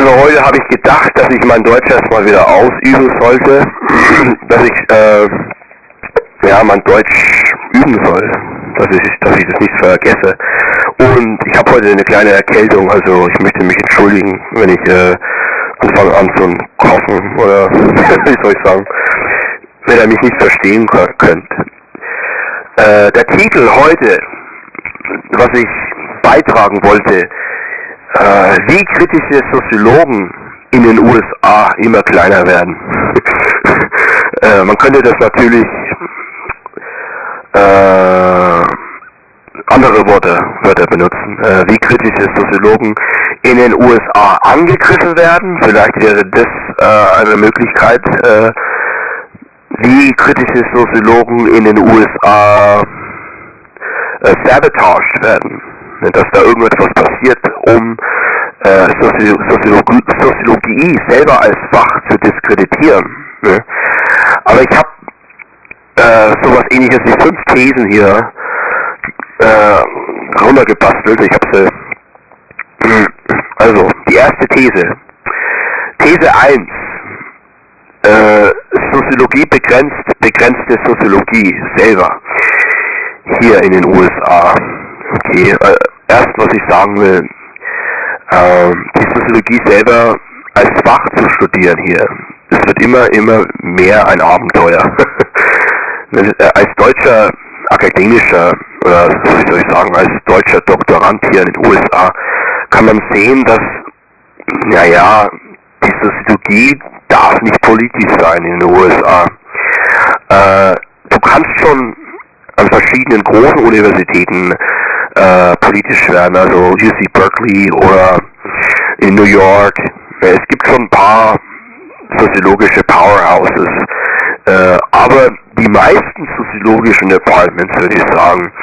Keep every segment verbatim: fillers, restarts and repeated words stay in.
Also heute habe ich gedacht, dass ich mein Deutsch erstmal wieder ausüben sollte, dass ich äh, ja mein Deutsch üben soll, dass ich, dass ich das nicht vergesse. Und ich habe heute eine kleine Erkältung, also ich möchte mich entschuldigen, wenn ich äh, anfange an zu kochen oder wie soll ich sagen, wenn ihr mich nicht verstehen könnt. Äh, der Titel heute, was ich beitragen wollte, äh, wie kritische Soziologen in den U S A immer kleiner werden. äh, man könnte das natürlich äh, andere Worte, Wörter benutzen. Äh, wie kritische Soziologen in den U S A angegriffen werden, vielleicht wäre das äh, eine Möglichkeit. Äh, wie kritische Soziologen in den U S A äh, sabotaged werden, dass da irgendetwas passiert, um äh, Sozi Soziologie, Soziologie selber als Fach zu diskreditieren. Ne? Aber ich habe äh, sowas ähnliches wie fünf Thesen hier äh, runtergebastelt. Ich habe sie. Also, die erste These. These eins. Äh, Soziologie begrenzt, begrenzte Soziologie selber hier in den U S A. Okay, äh, erst was ich sagen will, äh, die Soziologie selber als Fach zu studieren hier, das wird immer, immer mehr ein Abenteuer. Als deutscher akademischer, oder wie soll ich sagen, als deutscher Doktorand hier in den U S A kann man sehen, dass, naja, die Soziologie darf nicht politisch sein in den U S A. Äh, du kannst schon an verschiedenen großen Universitäten äh, politisch werden, also U C Berkeley oder in New York. Es gibt schon ein paar soziologische Powerhouses, äh, aber die meisten soziologischen Departments, würde ich sagen,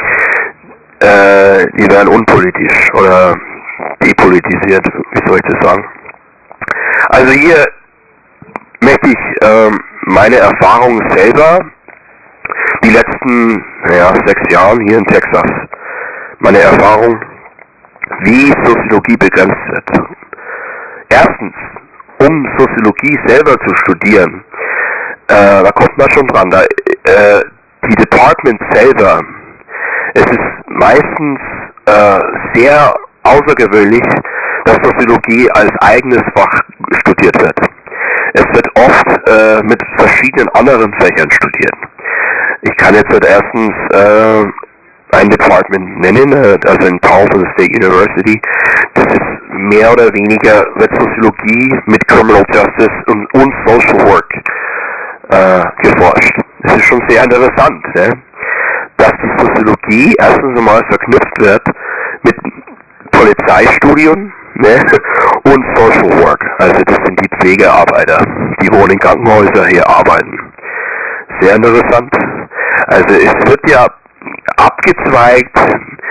äh, die werden unpolitisch oder depolitisiert, wie soll ich das sagen. Also hier möchte ich ähm, meine Erfahrungen selber, die letzten ja, sechs Jahren hier in Texas, meine Erfahrung, wie Soziologie begrenzt wird. Erstens, um Soziologie selber zu studieren, äh, da kommt man schon dran, da, äh, die Departments selber, es ist meistens äh, sehr außergewöhnlich, dass Soziologie als eigenes Fach studiert wird. Es wird oft äh, mit verschiedenen anderen Fächern studiert. Ich kann jetzt halt erstens äh, ein Department nennen, äh, also in Towson State University. Das ist mehr oder weniger wird Soziologie mit Criminal Justice und, und Social Work äh, geforscht. Das ist schon sehr interessant, ne? Dass die Soziologie erstens einmal verknüpft wird mit Polizeistudium, ne? Und Social Work, also das sind die Pflegearbeiter, die wohl in Krankenhäusern hier arbeiten. Sehr interessant. Also es wird ja abgezweigt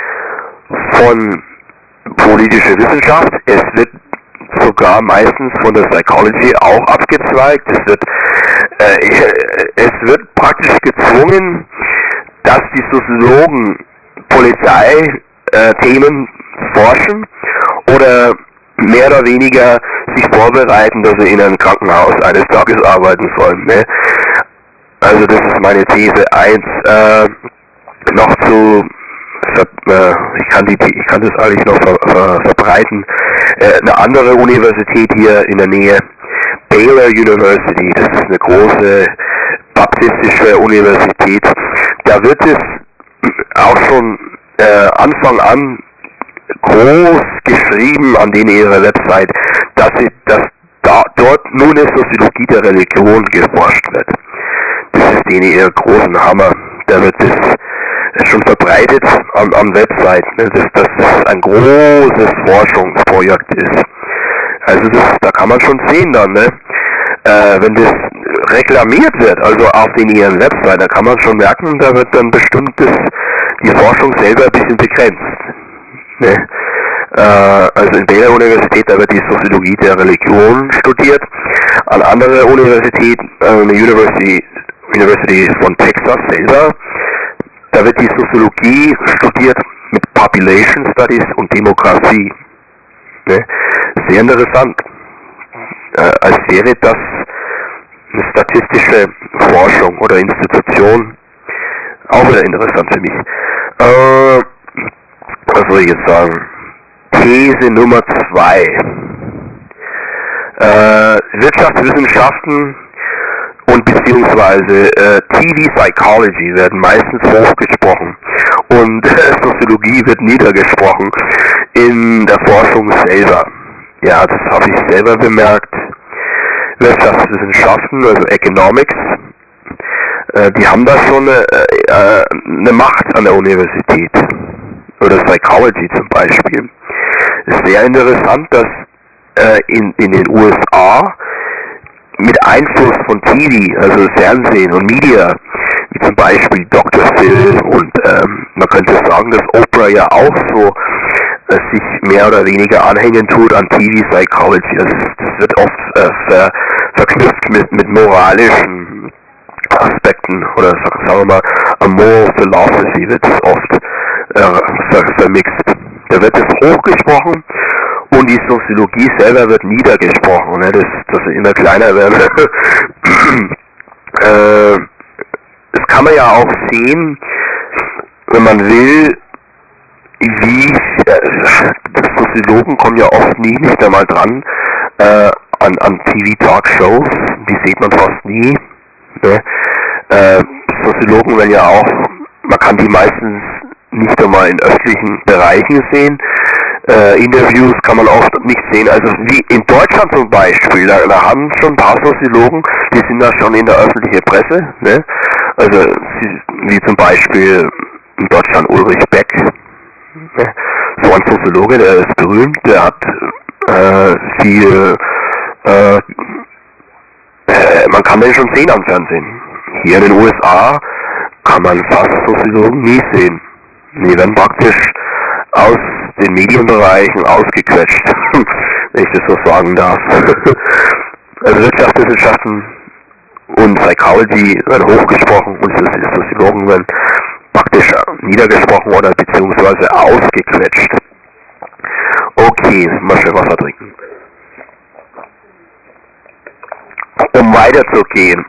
von politischer Wissenschaft, es wird sogar meistens von der Psychology auch abgezweigt, es wird, äh, es wird praktisch gezwungen, dass die Soziologen Polizeithemen äh, forschen oder mehr oder weniger sich vorbereiten, dass sie in einem Krankenhaus eines Tages arbeiten sollen. Ne? Also das ist meine These eins. Äh, noch zu, äh, ich kann die, ich kann das eigentlich noch ver, ver, verbreiten. Äh, eine andere Universität hier in der Nähe, Baylor University, das ist eine große baptistische Universität. Da wird es auch schon äh, Anfang an groß geschrieben an denen ihrer Website, dass sie, dass da, dort nur eine Soziologie der Religion geforscht wird. Das ist denen ihr großen Hammer. Da wird das schon verbreitet am, am Website, ne, dass, dass das ein großes Forschungsprojekt ist. Also das, da kann man schon sehen dann, ne? Äh, wenn das reklamiert wird, also auf den ihren Website, da kann man schon merken, da wird dann bestimmt das, die Forschung selber ein bisschen begrenzt. Ne? Äh, also in Baylor Universität, da wird die Soziologie der Religion studiert. An anderer Universität, äh, eine University, University von Texas selber, da wird die Soziologie studiert mit Population Studies und Demografie. Ne? Sehr interessant. äh, als wäre das eine statistische Forschung oder Institution. Auch wieder interessant für mich. Äh, was soll ich jetzt sagen? These Nummer zwei. Äh, Wirtschaftswissenschaften und beziehungsweise äh, T V Psychology werden meistens hochgesprochen und äh, Soziologie wird niedergesprochen in der Forschung selber. Ja, das habe ich selber bemerkt. Wirtschaftswissenschaften, also Economics, äh, die haben da schon eine, äh, eine Macht an der Universität. Oder Psychology zum Beispiel. Es ist sehr interessant, dass äh, in, in den U S A mit Einfluss von T V, also Fernsehen und Media, wie zum Beispiel Doktor Phil und ähm, man könnte sagen, dass Oprah ja auch so äh, sich mehr oder weniger anhängen tut an T V Psychology. Also das, das wird oft äh, ver, verknüpft mit, mit moralischen Aspekten oder sagen wir mal, a moral philosophy wird es oft äh, ver, vermixt. Da wird es hochgesprochen und die Soziologie selber wird niedergesprochen, ne? das, das immer kleiner wird. äh, das kann man ja auch sehen, wenn man will, wie äh, Soziologen kommen ja oft nie, nicht einmal dran äh, an, an T V-Talkshows, die sieht man fast nie. Ne? Äh, Soziologen werden ja auch, man kann die meistens nicht einmal in öffentlichen Bereichen sehen. Äh, Interviews kann man oft nicht sehen. Also wie in Deutschland zum Beispiel, da, da haben schon ein paar Soziologen, die sind da schon in der öffentlichen Presse. Ne? Also sie, wie zum Beispiel in Deutschland Ulrich Beck. Ne? So ein Soziologe, der ist berühmt, der hat äh, viel, äh, äh, man kann den schon sehen am Fernsehen. Hier in den U S A kann man fast Soziologen nie sehen. Die werden praktisch aus den Medienbereichen ausgequetscht, wenn ich das so sagen darf. Also Wirtschaftswissenschaften und Psychology werden hochgesprochen und Soziologen werden praktisch niedergesprochen oder beziehungsweise ausgequetscht. Okay, mal schön Wasser trinken. Um weiterzugehen,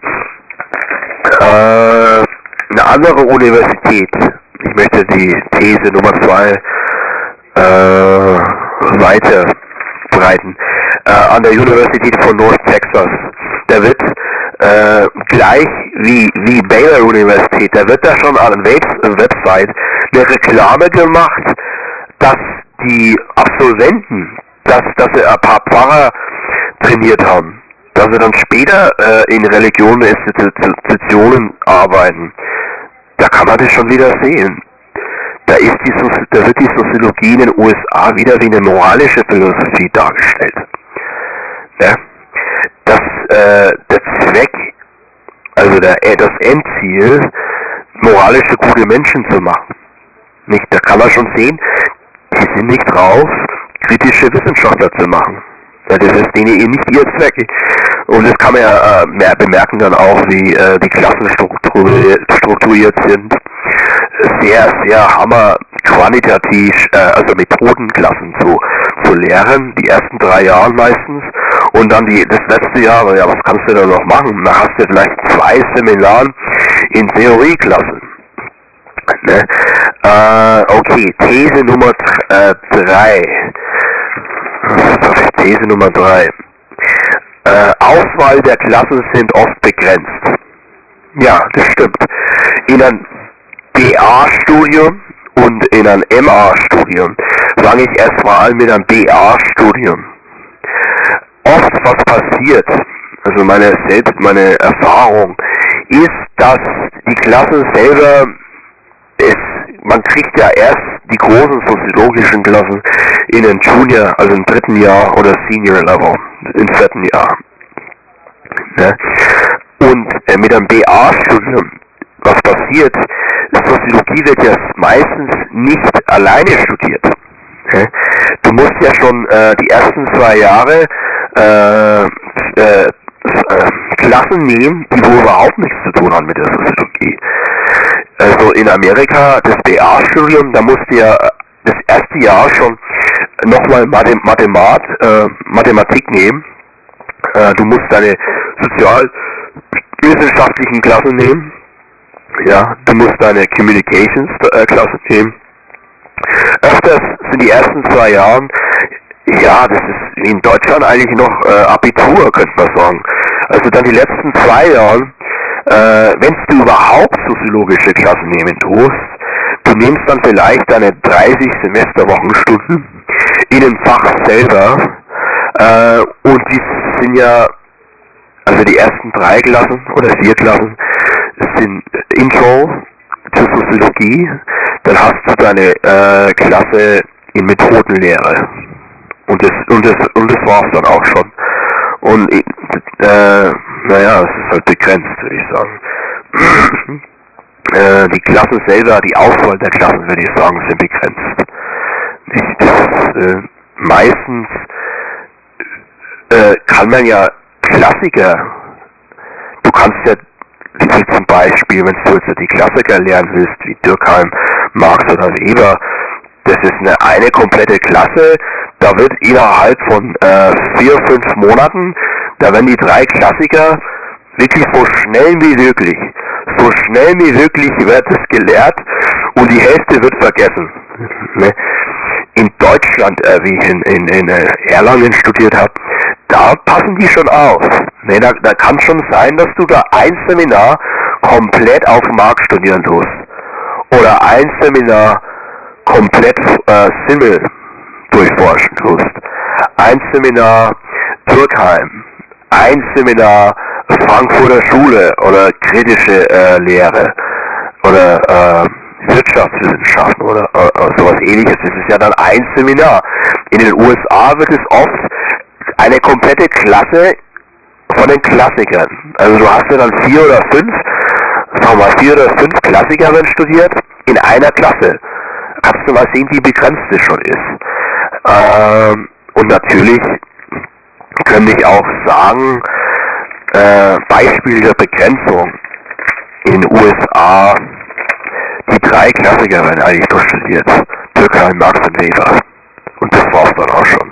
äh, eine andere Universität, ich möchte die These Nummer zwei äh, weiterbreiten, äh, an der Universität von North Texas, da wird äh, gleich wie, wie Baylor Universität, da wird da schon an der Website eine Reklame gemacht, dass die Absolventen, dass, dass sie ein paar Pfarrer trainiert haben, dass sie dann später äh, in Religionsinstitutionen arbeiten. Da kann man das schon wieder sehen. Da, ist die, da wird die Soziologie in den U S A wieder wie eine moralische Philosophie dargestellt. Ja? Das, äh, der Zweck, also der, das Endziel, moralische gute Menschen zu machen. Nicht, da kann man schon sehen, die sind nicht drauf, kritische Wissenschaftler zu machen. Ja, das ist denen eben nicht ihr Zweck. Und das kann man ja äh, mehr bemerken dann auch, wie äh, die Klassen strukturiert sind. Sehr, sehr hammer quantitativ, äh, also Methodenklassen zu, zu lehren, die ersten drei Jahre meistens. Und dann die, das letzte Jahr, ja, was kannst du da noch machen? Da hast du vielleicht zwei Seminaren in Theorieklassen. Ne? Äh, okay, These Nummer drei. These Nummer drei. Äh, Auswahl der Klassen sind oft begrenzt. Ja, das stimmt. In einem B A-Studium und in einem M A-Studium fange ich erst vor allem mit einem B A-Studium. Oft was passiert, also meine selbst meine Erfahrung, ist, dass die Klassen selber ist, man kriegt ja erst die großen soziologischen Klassen in den Junior, also im dritten Jahr oder Senior Level, im vierten Jahr. Ne? Und äh, mit einem B A-Studium, was passiert, Soziologie wird ja meistens nicht alleine studiert. Ne? Du musst ja schon äh, die ersten zwei Jahre äh, äh, äh, Klassen nehmen, die wo überhaupt nichts zu tun haben mit der Soziologie. Also in Amerika, das B A-Studium, da musst du ja das erste Jahr schon nochmal Mathemat, äh, Mathematik nehmen, Äh, du musst deine sozialwissenschaftlichen Klassen nehmen. Ja, du musst deine Communications äh, Klasse nehmen. Öfters sind die ersten zwei Jahren, ja, das ist wie in Deutschland eigentlich noch äh, Abitur, könnte man sagen. Also dann die letzten zwei Jahre, äh, wenn du überhaupt soziologische Klassen nehmen tust, du nimmst dann vielleicht deine dreißig Semesterwochenstunden in dem Fach selber, äh, und die sind ja, also die ersten drei Klassen oder vier Klassen sind Intro zur Soziologie, dann hast du deine äh, Klasse in Methodenlehre. Und das, und das, und das war's dann auch schon. Und, äh, naja, es ist halt begrenzt, würde ich sagen. äh, die Klassen selber, die Auswahl der Klassen, würde ich sagen, sind begrenzt. Nicht, das, äh, meistens, äh, kann man ja Klassiker, du kannst ja, wie zum Beispiel, wenn du jetzt die Klassiker lernen willst, wie Durkheim, Marx oder Weber, das ist eine, eine komplette Klasse, da wird innerhalb von äh, vier, fünf Monaten, da werden die drei Klassiker wirklich so schnell wie möglich, so schnell wie möglich wird es gelehrt und die Hälfte wird vergessen. Ne? In Deutschland, äh, wie ich in, in, in äh, Erlangen studiert habe, da passen die schon auf. Ne? Da, da kann schon sein, dass du da ein Seminar komplett auf Marx studieren tust. Oder ein Seminar komplett äh, Simmel durchforschen tust. Ein Seminar Durkheim. Ein Seminar Frankfurter Schule oder kritische äh, Lehre. Oder äh, Wirtschaftswissenschaften oder äh, sowas ähnliches. Das ist ja dann ein Seminar. In den U S A wird es oft eine komplette Klasse von den Klassikern. Also du hast ja dann vier oder fünf, sagen wir mal, vier oder fünf Klassiker werden studiert in einer Klasse. Kannst du mal sehen, wie begrenzt das schon ist. Ähm, und natürlich könnte ich auch sagen, äh, Beispiel der Begrenzung in den U S A, die drei Klassiker werden eigentlich durchstudiert. Durkheim, Marx und Weber. Und das war's dann auch schon.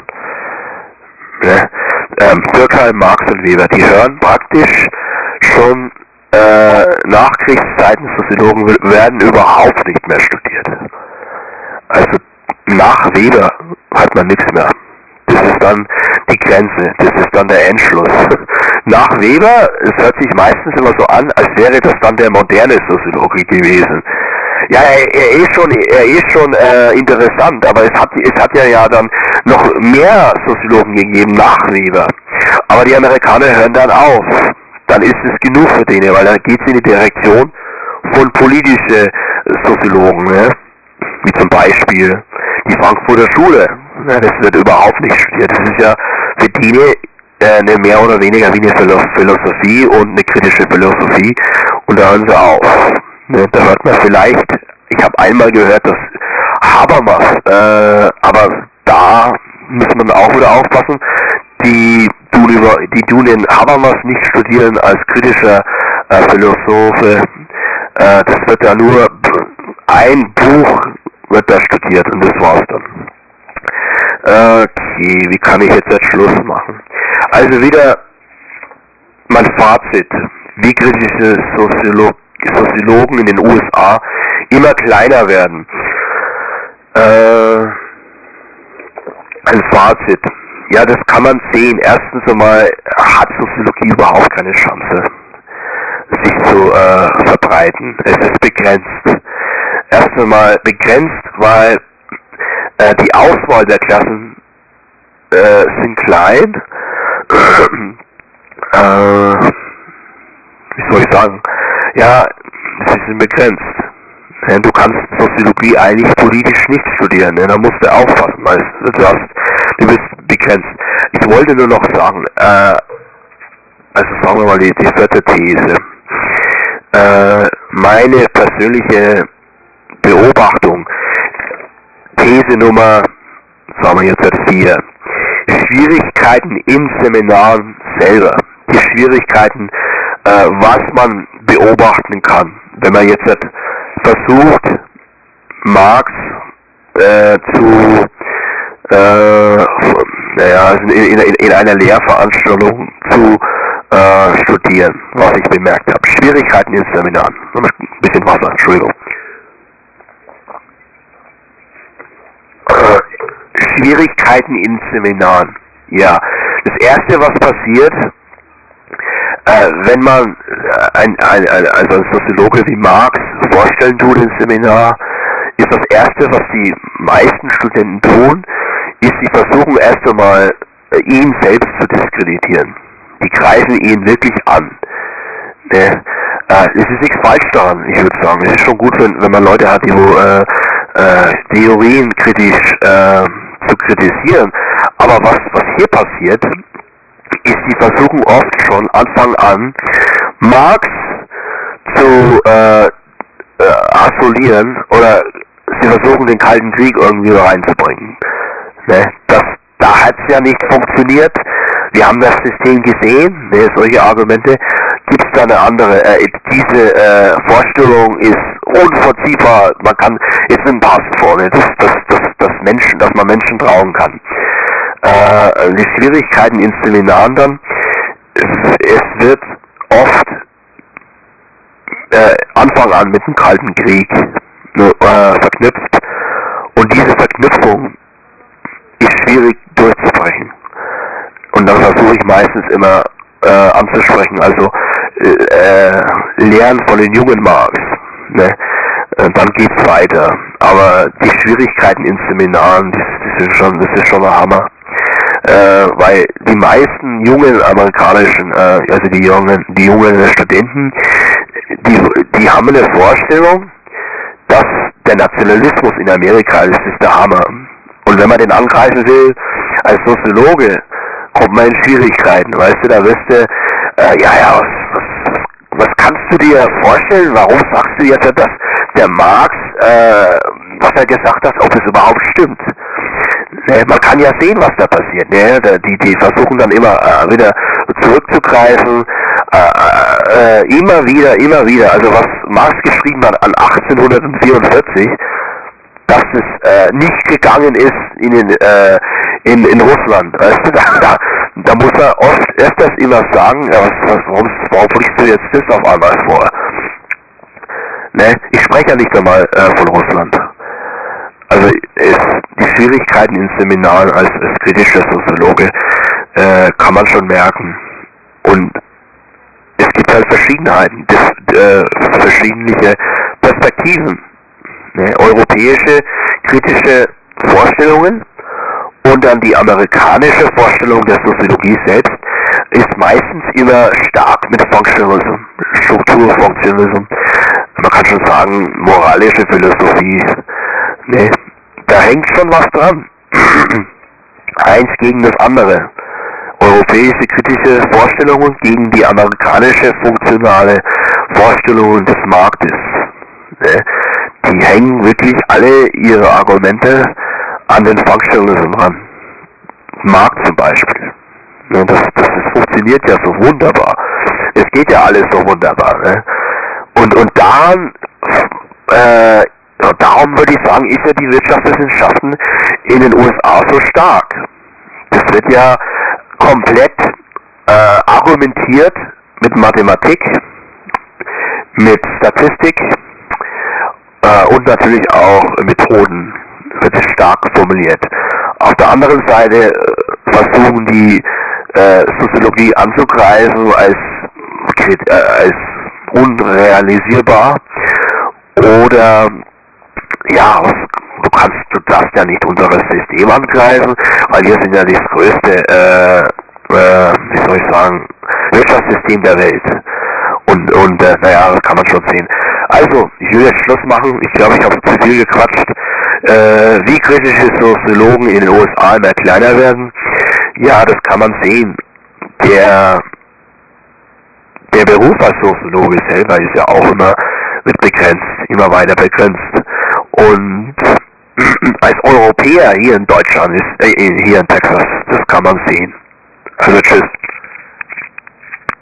Ne? Ähm, Durkheim, Marx und Weber, die hören praktisch schon äh, Nachkriegszeiten, Soziologen werden überhaupt nicht mehr studiert. Also nach Weber hat man nichts mehr. Das ist dann die Grenze, das ist dann der Endschluss. Nach Weber, es hört sich meistens immer so an, als wäre das dann der moderne Soziologie gewesen. Ja, er, er ist schon, er ist schon äh, interessant, aber es hat, es hat ja, ja dann noch mehr Soziologen gegeben nach Weber. Aber die Amerikaner hören dann auf. Dann ist es genug für denen, weil dann geht es in die Direktion von politischen Soziologen, ne? Wie zum Beispiel die Frankfurter Schule. Ja, das wird überhaupt nicht studiert. Das ist ja für die äh, eine mehr oder weniger wie eine Philosophie und eine kritische Philosophie. Und da hören sie auf. Ne, da hört man vielleicht, ich habe einmal gehört, dass Habermas, äh, aber da muss man auch wieder aufpassen, die tun, über, die tun den Habermas nicht studieren als kritischer äh, Philosophe. Äh, das wird ja nur ein Buch wird da studiert und das war's dann. Okay, wie kann ich jetzt den Schluss machen? Also wieder mein Fazit, wie kritische Soziolo Soziologen in den U S A immer kleiner werden. Äh, ein Fazit, ja, das kann man sehen. Erstens einmal hat Soziologie überhaupt keine Chance, sich zu äh, verbreiten. Es ist begrenzt. Erst einmal begrenzt, weil äh, die Auswahl der Klassen äh, sind klein. äh, wie soll ich sagen? Ja, sie sind begrenzt. Ja, du kannst Soziologie eigentlich politisch nicht studieren, ne? Da musst du aufpassen, weil du, hast, du bist begrenzt. Ich wollte nur noch sagen, äh, also sagen wir mal die, die vierte These. Äh, meine persönliche Beobachtung, These Nummer, sagen wir jetzt vier, Schwierigkeiten im Seminar selber, die Schwierigkeiten, äh, was man beobachten kann, wenn man jetzt versucht, Marx äh, zu, äh, naja, also in, in, in einer Lehrveranstaltung zu äh, studieren, was ich bemerkt habe. Schwierigkeiten in Seminaren. Ein bisschen Wasser, Entschuldigung. Äh, Schwierigkeiten in Seminaren. Ja, das erste, was passiert, äh, wenn man ein, ein, ein, also ein Soziologe wie Marx vorstellen tut im Seminar, ist das erste, was die meisten Studenten tun, ist, sie versuchen erst einmal äh, ihn selbst zu diskreditieren. Die greifen ihn wirklich an. Ne? Äh, es ist nichts falsch daran, ich würde sagen. Es ist schon gut, wenn, wenn man Leute hat, die wo, äh, äh, Theorien kritisch äh, zu kritisieren. Aber was, was hier passiert, ist, die versuchen oft schon Anfang an, Marx zu äh, äh, isolieren oder sie versuchen, den Kalten Krieg irgendwie reinzubringen. Ne? Das, da hat es ja nicht funktioniert. Wir haben das System gesehen, ne? Solche Argumente. Gibt es da eine andere? Äh, diese äh, Vorstellung ist unverziehbar. Man kann, ist ein Pass vorne, dass, dass, dass, dass Menschen, dass man Menschen trauen kann. Äh, die Schwierigkeiten in Seminaren dann, es wird oft äh, Anfang an mit dem Kalten Krieg ne, äh, verknüpft und diese Verknüpfung ist schwierig durchzubrechen. Und dann versuche ich meistens immer äh, anzusprechen, also äh, lernen von den jungen Marx. Ne? Und dann geht's weiter. Aber die Schwierigkeiten in Seminaren, das, das, sind schon, das ist schon ein Hammer. Äh, weil die meisten jungen amerikanischen, äh, also die jungen, die jungen Studenten, die, die haben eine Vorstellung, dass der Nationalismus in Amerika, das ist der Hammer. Und wenn man den angreifen will, als Soziologe, kommt man in Schwierigkeiten, weißt du, da wirst du, äh, ja, ja, was, was, was kannst du dir vorstellen, warum sagst du jetzt, dass der Marx, äh, was er gesagt hat, ob es überhaupt stimmt? Ne, man kann ja sehen, was da passiert, ne, die, die versuchen dann immer äh, wieder zurückzugreifen, äh, äh, immer wieder, immer wieder, also was Marx geschrieben hat an achtzehnhundertvierundvierzig, dass es äh, nicht gegangen ist in, den, äh, in, in Russland. Weißt du, da, da, da muss er oft öfters immer sagen, ja, was, was, warum, warum bringst du jetzt das auf einmal vor? Ne? Ich spreche ja nicht einmal äh, von Russland. Also es, die Schwierigkeiten in Seminaren als, als kritischer Soziologe äh, kann man schon merken. Und es gibt halt Verschiedenheiten, das, äh, verschiedene Perspektiven. Ne, europäische kritische Vorstellungen und dann die amerikanische Vorstellung der Soziologie selbst ist meistens immer stark mit Functionalism, Strukturfunktionalism, man kann schon sagen moralische Philosophie, ne, da hängt schon was dran. Eins gegen das andere. Europäische kritische Vorstellungen gegen die amerikanische funktionale Vorstellungen des Marktes. Ne. Die hängen wirklich alle ihre Argumente an den Functionalism ran. Marx zum Beispiel. Ja, das, das, das funktioniert ja so wunderbar. Es geht ja alles so wunderbar. Ne? Und, und daran, äh, darum würde ich sagen, ist ja die Wirtschaftswissenschaften in den U S A so stark. Das wird ja komplett äh, argumentiert mit Mathematik, mit Statistik, und natürlich auch Methoden, wird stark formuliert. Auf der anderen Seite äh, versuchen die äh, Soziologie anzugreifen als, äh, als unrealisierbar oder ja, was, du kannst, du darfst ja nicht unser System angreifen, weil wir sind ja das größte, äh, äh, wie soll ich sagen, Wirtschaftssystem der Welt. Und, und äh, naja, das kann man schon sehen. Also, ich will jetzt Schluss machen. Ich glaube, ich habe zu viel gequatscht. Äh, wie kritische Soziologen in den U S A immer kleiner werden? Ja, das kann man sehen. Der, der Beruf als Soziologe selber ist ja auch immer wird begrenzt, immer weiter begrenzt. Und als Europäer hier in Deutschland, ist, äh, hier in Texas, das kann man sehen. Also tschüss.